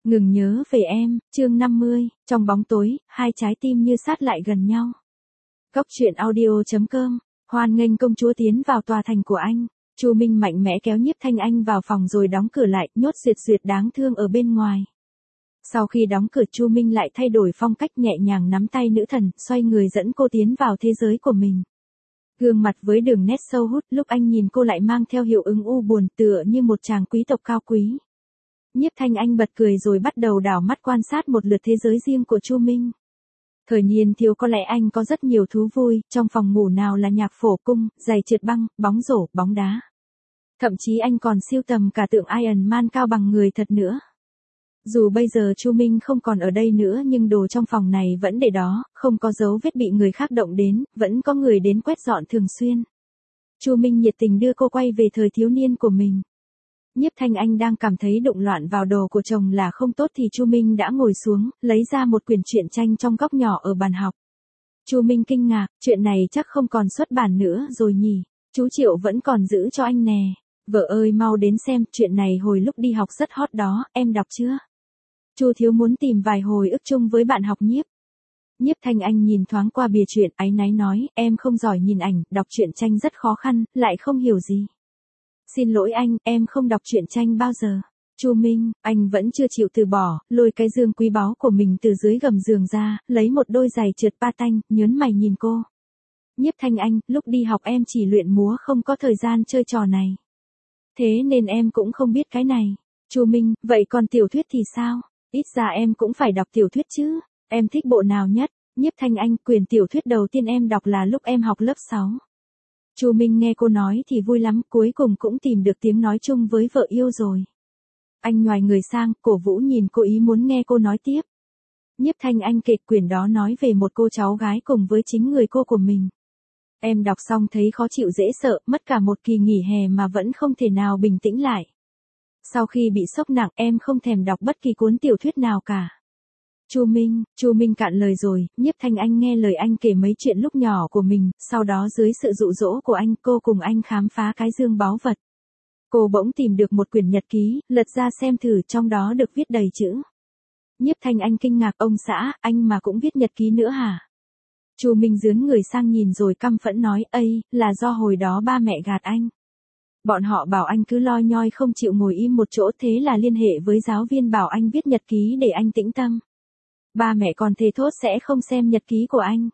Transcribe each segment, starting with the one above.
Ngừng nhớ về em, chương 50, trong bóng tối, hai trái tim như sát lại gần nhau. Góc truyện audio.com, hoan nghênh công chúa tiến vào tòa thành của anh. Chu Minh mạnh mẽ kéo Nhiếp Thanh Anh vào phòng rồi đóng cửa lại, nhốt Duyệt Duyệt đáng thương ở bên ngoài. Sau khi đóng cửa, Chu Minh lại thay đổi phong cách, nhẹ nhàng nắm tay nữ thần, xoay người dẫn cô tiến vào thế giới của mình. Gương mặt với đường nét sâu hút, lúc anh nhìn cô lại mang theo hiệu ứng u buồn, tựa như một chàng quý tộc cao quý. Nhiếp Thanh Anh bật cười rồi bắt đầu đảo mắt quan sát một lượt thế giới riêng của Chu Minh. Thời niên thiếu có lẽ anh có rất nhiều thú vui, trong phòng ngủ nào là nhạc phổ cung, giày trượt băng, bóng rổ, bóng đá. Thậm chí anh còn sưu tầm cả tượng Iron Man cao bằng người thật nữa. Dù bây giờ Chu Minh không còn ở đây nữa nhưng đồ trong phòng này vẫn để đó, không có dấu vết bị người khác động đến, vẫn có người đến quét dọn thường xuyên. Chu Minh nhiệt tình đưa cô quay về thời thiếu niên của mình. Nhiếp Thanh Anh đang cảm thấy đụng loạn vào đồ của chồng là không tốt thì Chu Minh đã ngồi xuống, lấy ra một quyển truyện tranh trong góc nhỏ ở bàn học. Chu Minh kinh ngạc, chuyện này chắc không còn xuất bản nữa rồi nhỉ, chú Triệu vẫn còn giữ cho anh nè. Vợ ơi mau đến xem, chuyện này hồi lúc đi học rất hot đó, em đọc chưa? Chu Thiếu muốn tìm vài hồi ức chung với bạn học Nhiếp. Nhiếp Thanh Anh nhìn thoáng qua bìa truyện, áy náy nói, em không giỏi nhìn ảnh, đọc truyện tranh rất khó khăn, lại không hiểu gì. Xin lỗi anh, em không đọc truyện tranh bao giờ. Chu Minh, anh vẫn chưa chịu từ bỏ, lôi cái dương quý báu của mình từ dưới gầm giường ra, lấy một đôi giày trượt patin, nhớn mày nhìn cô. Nhiếp Thanh Anh, lúc đi học em chỉ luyện múa không có thời gian chơi trò này. Thế nên em cũng không biết cái này. Chu Minh, vậy còn tiểu thuyết thì sao? Ít ra em cũng phải đọc tiểu thuyết chứ. Em thích bộ nào nhất? Nhiếp Thanh Anh, quyển tiểu thuyết đầu tiên em đọc là lúc em học lớp 6. Chu Minh nghe cô nói thì vui lắm, cuối cùng cũng tìm được tiếng nói chung với vợ yêu rồi. Anh nhoài người sang, cổ vũ nhìn cô ý muốn nghe cô nói tiếp. Nhiếp Thanh Anh kể quyển đó nói về một cô cháu gái cùng với chính người cô của mình. Em đọc xong thấy khó chịu dễ sợ, mất cả một kỳ nghỉ hè mà vẫn không thể nào bình tĩnh lại. Sau khi bị sốc nặng em không thèm đọc bất kỳ cuốn tiểu thuyết nào cả. Chu Minh cạn lời rồi, Nhiếp Thanh Anh nghe lời anh kể mấy chuyện lúc nhỏ của mình, sau đó dưới sự dụ dỗ của anh, cô cùng anh khám phá cái dương báu vật. Cô bỗng tìm được một quyển nhật ký, lật ra xem thử, trong đó được viết đầy chữ. Nhiếp Thanh Anh kinh ngạc, ông xã, anh mà cũng viết nhật ký nữa hả? Chu Minh dướn người sang nhìn rồi căm phẫn nói, ây, là do hồi đó ba mẹ gạt anh. Bọn họ bảo anh cứ loi nhoi không chịu ngồi im một chỗ, thế là liên hệ với giáo viên bảo anh viết nhật ký để anh tĩnh tâm. Ba mẹ còn thề thốt sẽ không xem nhật ký của anh.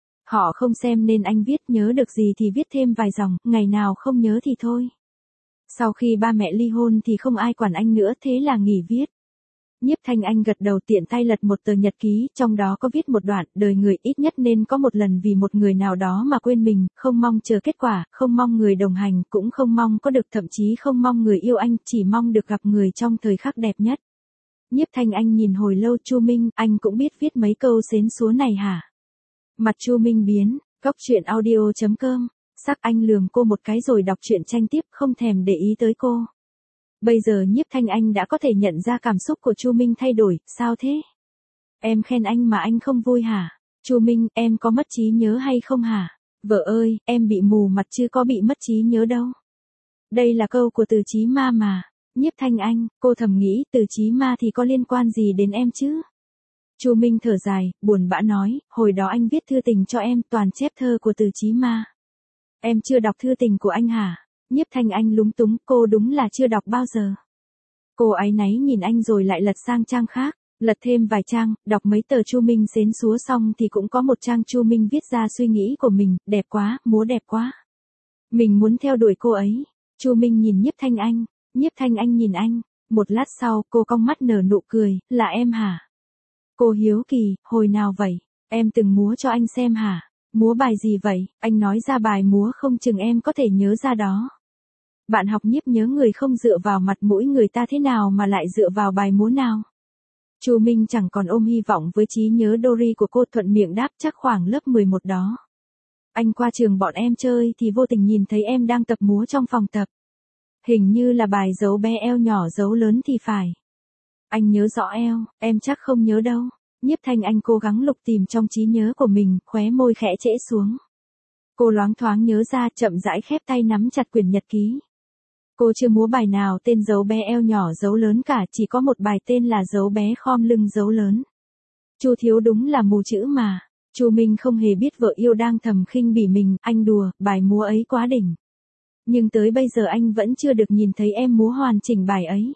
Họ không xem nên anh viết, nhớ được gì thì viết thêm vài dòng, ngày nào không nhớ thì thôi. Sau khi ba mẹ ly hôn thì không ai quản anh nữa, thế là nghỉ viết. Nhiếp Thanh Anh gật đầu, tiện tay lật một tờ nhật ký, trong đó có viết một đoạn, đời người ít nhất nên có một lần vì một người nào đó mà quên mình, không mong chờ kết quả, không mong người đồng hành, cũng không mong có được, thậm chí không mong người yêu anh, chỉ mong được gặp người trong thời khắc đẹp nhất. Nhiếp Thanh Anh nhìn hồi lâu, Chu Minh, anh cũng biết viết mấy câu xến xúa này hả? Mặt Chu Minh biến, góc truyện audio.com, sắc anh lườm cô một cái rồi đọc truyện tranh tiếp, không thèm để ý tới cô. Bây giờ Nhiếp Thanh Anh đã có thể nhận ra cảm xúc của Chu Minh thay đổi, sao thế? Em khen anh mà anh không vui hả? Chu Minh, em có mất trí nhớ hay không hả? Vợ ơi, em bị mù mặt chứ có bị mất trí nhớ đâu. Đây là câu của Từ Chí Ma mà. Nhiếp Thanh Anh, cô thầm nghĩ, Từ Chí Ma thì có liên quan gì đến em chứ? Chu Minh thở dài, buồn bã nói, hồi đó anh viết thư tình cho em, toàn chép thơ của Từ Chí Ma. Em chưa đọc thư tình của anh hả? Nhiếp Thanh Anh lúng túng, cô đúng là chưa đọc bao giờ. Cô áy náy nhìn anh rồi lại lật sang trang khác, lật thêm vài trang, đọc mấy tờ Chu Minh xến xúa xong thì cũng có một trang Chu Minh viết ra suy nghĩ của mình, đẹp quá, múa đẹp quá. Mình muốn theo đuổi cô ấy. Chu Minh nhìn Nhiếp Thanh Anh, Nhiếp Thanh Anh nhìn anh, một lát sau cô cong mắt nở nụ cười, là em hả? Cô hiếu kỳ, hồi nào vậy? Em từng múa cho anh xem hả? Múa bài gì vậy? Anh nói ra bài múa không chừng em có thể nhớ ra đó. Bạn học Nhiếp nhớ người không dựa vào mặt mũi người ta thế nào mà lại dựa vào bài múa nào. Chu Minh chẳng còn ôm hy vọng với trí nhớ Dory của cô, thuận miệng đáp, chắc khoảng lớp 11 đó. Anh qua trường bọn em chơi thì vô tình nhìn thấy em đang tập múa trong phòng tập. Hình như là bài dấu bé eo nhỏ dấu lớn thì phải. Anh nhớ rõ eo, em chắc không nhớ đâu. Nhiếp Thanh Anh cố gắng lục tìm trong trí nhớ của mình, khóe môi khẽ trễ xuống. Cô loáng thoáng nhớ ra, chậm rãi khép tay nắm chặt quyển nhật ký. Cô chưa múa bài nào tên dấu bé eo nhỏ dấu lớn cả, chỉ có một bài tên là dấu bé khom lưng dấu lớn. Chu Thiếu đúng là mù chữ mà. Chu Minh không hề biết vợ yêu đang thầm khinh bỉ mình, anh đùa, bài múa ấy quá đỉnh. Nhưng tới bây giờ anh vẫn chưa được nhìn thấy em múa hoàn chỉnh bài ấy.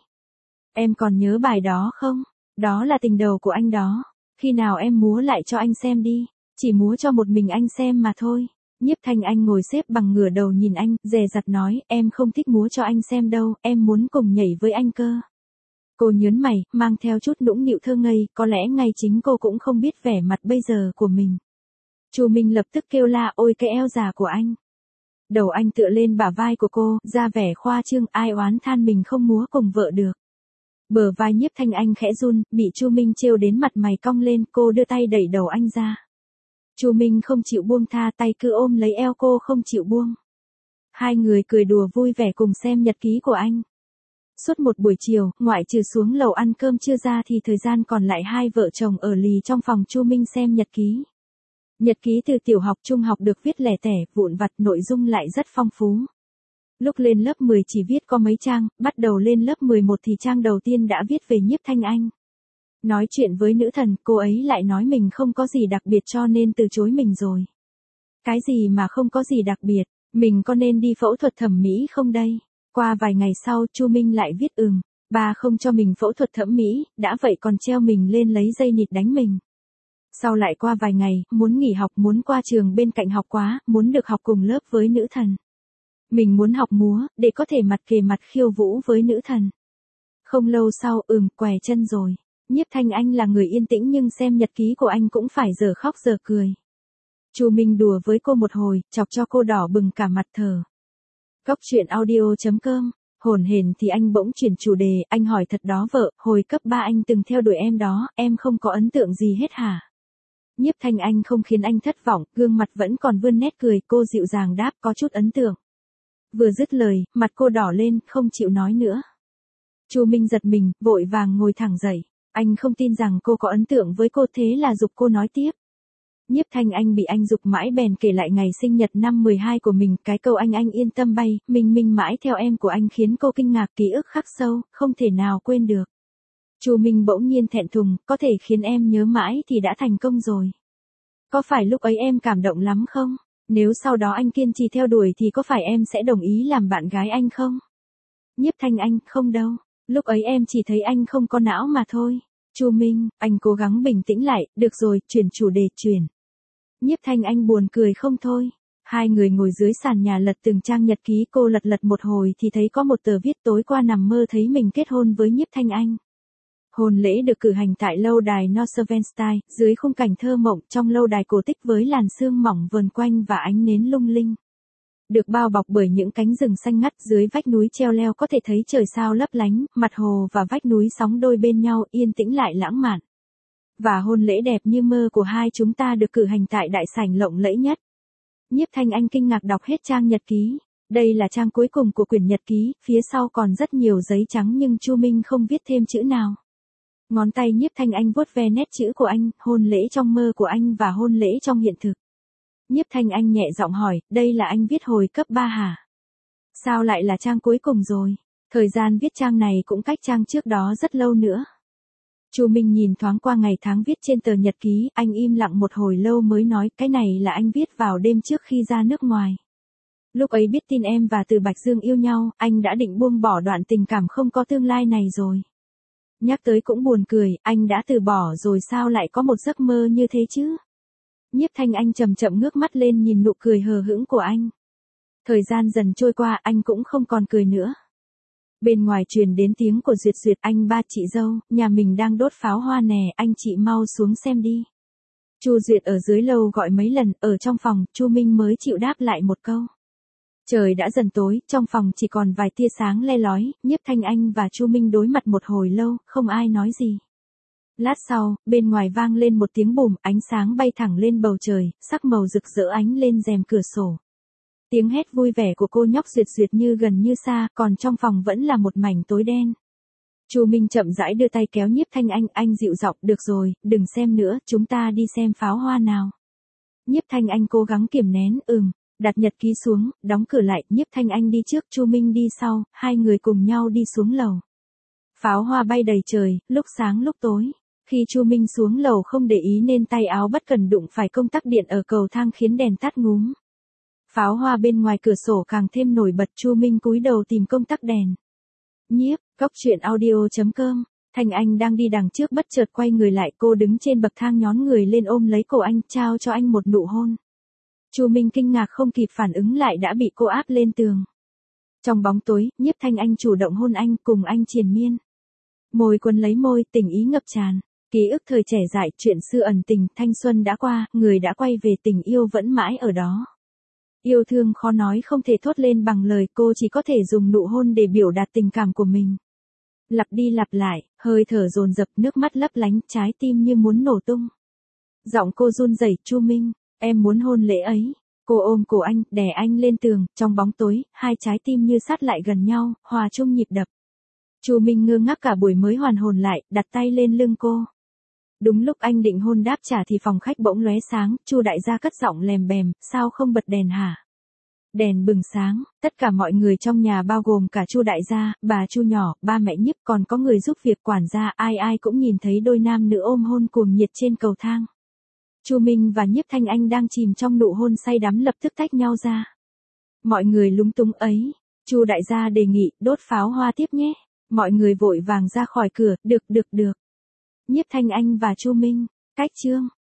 Em còn nhớ bài đó không? Đó là tình đầu của anh đó. Khi nào em múa lại cho anh xem đi. Chỉ múa cho một mình anh xem mà thôi. Nhiếp Thanh Anh ngồi xếp bằng ngửa đầu nhìn anh, dè dặt nói, em không thích múa cho anh xem đâu, em muốn cùng nhảy với anh cơ. Cô nhớn mày, mang theo chút nũng nịu thơ ngây, có lẽ ngay chính cô cũng không biết vẻ mặt bây giờ của mình. Chu Minh lập tức kêu la, ôi cái eo già của anh. Đầu anh tựa lên bả vai của cô, ra vẻ khoa trương, ai oán than mình không múa cùng vợ được. Bờ vai Nhiếp Thanh Anh khẽ run, bị Chu Minh trêu đến mặt mày cong lên, cô đưa tay đẩy đầu anh ra. Chu Minh không chịu buông tha, tay cứ ôm lấy eo cô không chịu buông. Hai người cười đùa vui vẻ cùng xem nhật ký của anh. Suốt một buổi chiều, ngoại trừ xuống lầu ăn cơm trưa ra thì thời gian còn lại hai vợ chồng ở lì trong phòng Chu Minh xem nhật ký. Nhật ký từ tiểu học trung học được viết lẻ tẻ, vụn vặt, nội dung lại rất phong phú. Lúc lên lớp 10 chỉ viết có mấy trang, bắt đầu lên lớp 11 thì trang đầu tiên đã viết về Nhiếp Thanh Anh. Nói chuyện với nữ thần, cô ấy lại nói mình không có gì đặc biệt cho nên từ chối mình rồi. Cái gì mà không có gì đặc biệt, mình có nên đi phẫu thuật thẩm mỹ không đây? Qua vài ngày sau, Chu Minh lại viết ba không cho mình phẫu thuật thẩm mỹ, đã vậy còn treo mình lên lấy dây nịt đánh mình. Sau lại qua vài ngày, muốn nghỉ học, muốn qua trường bên cạnh học quá, muốn được học cùng lớp với nữ thần. Mình muốn học múa, để có thể mặt kề mặt khiêu vũ với nữ thần. Không lâu sau, què chân rồi. Nhiếp Thanh Anh là người yên tĩnh nhưng xem nhật ký của anh cũng phải giờ khóc giờ cười. Chu Minh đùa với cô một hồi, chọc cho cô đỏ bừng cả mặt thở. Góc truyện audio.com, hổn hển thì anh bỗng chuyển chủ đề, anh hỏi thật đó vợ, hồi cấp 3 anh từng theo đuổi em đó, em không có ấn tượng gì hết hả? Nhiếp Thanh Anh không khiến anh thất vọng, gương mặt vẫn còn vươn nét cười, cô dịu dàng đáp có chút ấn tượng. Vừa dứt lời, mặt cô đỏ lên, không chịu nói nữa. Chu Minh giật mình, vội vàng ngồi thẳng dậy. Anh không tin rằng cô có ấn tượng với cô, thế là giục cô nói tiếp. Nhiếp Thanh Anh bị anh giục mãi bèn kể lại ngày sinh nhật năm 12 của mình, cái câu anh yên tâm bay, mình mãi theo em của anh khiến cô kinh ngạc, ký ức khắc sâu, không thể nào quên được. Chu Minh bỗng nhiên thẹn thùng, có thể khiến em nhớ mãi thì đã thành công rồi. Có phải lúc ấy em cảm động lắm không? Nếu sau đó anh kiên trì theo đuổi thì có phải em sẽ đồng ý làm bạn gái anh không? Nhiếp Thanh Anh, không đâu. Lúc ấy em chỉ thấy anh không có não mà thôi. Chu Minh, anh cố gắng bình tĩnh lại, được rồi, chuyển chủ đề, chuyển. Nhiếp Thanh Anh buồn cười không thôi. Hai người ngồi dưới sàn nhà lật từng trang nhật ký, cô lật một hồi thì thấy có một tờ viết tối qua nằm mơ thấy mình kết hôn với Nhiếp Thanh Anh. Hôn lễ được cử hành tại lâu đài Neuschwanstein, dưới khung cảnh thơ mộng trong lâu đài cổ tích với làn sương mỏng vờn quanh và ánh nến lung linh. Được bao bọc bởi những cánh rừng xanh ngắt, dưới vách núi treo leo có thể thấy trời sao lấp lánh, mặt hồ và vách núi sóng đôi bên nhau, yên tĩnh lại lãng mạn. Và hôn lễ đẹp như mơ của hai chúng ta được cử hành tại đại sảnh lộng lẫy nhất. Nhiếp Thanh Anh kinh ngạc đọc hết trang nhật ký. Đây là trang cuối cùng của quyển nhật ký, phía sau còn rất nhiều giấy trắng nhưng Chu Minh không viết thêm chữ nào. Ngón tay Nhiếp Thanh Anh vuốt ve nét chữ của anh, hôn lễ trong mơ của anh và hôn lễ trong hiện thực. Nhiếp Thanh Anh nhẹ giọng hỏi, đây là anh viết hồi cấp 3 hả? Sao lại là trang cuối cùng rồi? Thời gian viết trang này cũng cách trang trước đó rất lâu nữa. Chu Minh nhìn thoáng qua ngày tháng viết trên tờ nhật ký, anh im lặng một hồi lâu mới nói, cái này là anh viết vào đêm trước khi ra nước ngoài. Lúc ấy biết tin em và Từ Bạch Dương yêu nhau, anh đã định buông bỏ đoạn tình cảm không có tương lai này rồi. Nhắc tới cũng buồn cười, anh đã từ bỏ rồi sao lại có một giấc mơ như thế chứ? Nhiếp Thanh Anh chậm chậm ngước mắt lên nhìn nụ cười hờ hững của anh. Thời gian dần trôi qua, anh cũng không còn cười nữa. Bên ngoài truyền đến tiếng của Duyệt Duyệt, anh ba chị dâu, nhà mình đang đốt pháo hoa nè, anh chị mau xuống xem đi. Chu Duyệt ở dưới lầu gọi mấy lần, ở trong phòng, Chu Minh mới chịu đáp lại một câu. Trời đã dần tối, trong phòng chỉ còn vài tia sáng le lói, Nhiếp Thanh Anh và Chu Minh đối mặt một hồi lâu, không ai nói gì. Lát sau, bên ngoài vang lên một tiếng bùm, ánh sáng bay thẳng lên bầu trời, sắc màu rực rỡ ánh lên rèm cửa sổ. Tiếng hét vui vẻ của cô nhóc Duyệt Duyệt như gần như xa, còn trong phòng vẫn là một mảnh tối đen. Chu Minh chậm rãi đưa tay kéo Nhiếp Thanh anh dịu giọng, được rồi, đừng xem nữa, chúng ta đi xem pháo hoa nào. Nhiếp Thanh Anh cố gắng kiềm nén, Đặt nhật ký xuống, đóng cửa lại, Nhiếp Thanh Anh đi trước, Chu Minh đi sau, hai người cùng nhau đi xuống lầu. Pháo hoa bay đầy trời, lúc sáng lúc tối. Khi Chu Minh xuống lầu không để ý nên tay áo bất cần đụng phải công tắc điện ở cầu thang khiến đèn tắt ngúm. Pháo hoa bên ngoài cửa sổ càng thêm nổi bật, Chu Minh cúi đầu tìm công tắc đèn. Nhiếp, cốc truyện audio.com. Thanh Anh đang đi đằng trước bất chợt quay người lại, cô đứng trên bậc thang nhón người lên ôm lấy cổ anh, trao cho anh một nụ hôn. Chu Minh kinh ngạc không kịp phản ứng lại đã bị cô áp lên tường. Trong bóng tối, Nhiếp Thanh Anh chủ động hôn anh, cùng anh triền miên. Môi quấn lấy môi, tình ý ngập tràn. Ký ức thời trẻ dại, chuyện xưa ẩn tình, thanh xuân đã qua, người đã quay về, tình yêu vẫn mãi ở đó. Yêu thương khó nói không thể thốt lên bằng lời, cô chỉ có thể dùng nụ hôn để biểu đạt tình cảm của mình. Lặp đi lặp lại, hơi thở dồn dập, nước mắt lấp lánh, trái tim như muốn nổ tung. Giọng cô run rẩy, Chu Minh, em muốn hôn lễ ấy. Cô ôm cổ anh, đè anh lên tường, trong bóng tối, hai trái tim như sát lại gần nhau, hòa chung nhịp đập. Chu Minh ngơ ngác cả buổi mới hoàn hồn lại, đặt tay lên lưng cô. Đúng lúc anh định hôn đáp trả thì phòng khách bỗng lóe sáng, Chu đại gia cất giọng lèm bèm, sao không bật đèn hả? Đèn bừng sáng, tất cả mọi người trong nhà bao gồm cả Chu đại gia, bà Chu nhỏ, ba mẹ Nhiếp, còn có người giúp việc quản gia, ai ai cũng nhìn thấy đôi nam nữ ôm hôn cuồng nhiệt trên cầu thang. Chu Minh và Nhiếp Thanh Anh đang chìm trong nụ hôn say đắm lập tức tách nhau ra. Mọi người lúng túng ấy, Chu đại gia đề nghị, đốt pháo hoa tiếp nhé. Mọi người vội vàng ra khỏi cửa, được. Nhiếp Thanh Anh và Chu Minh, cách chương.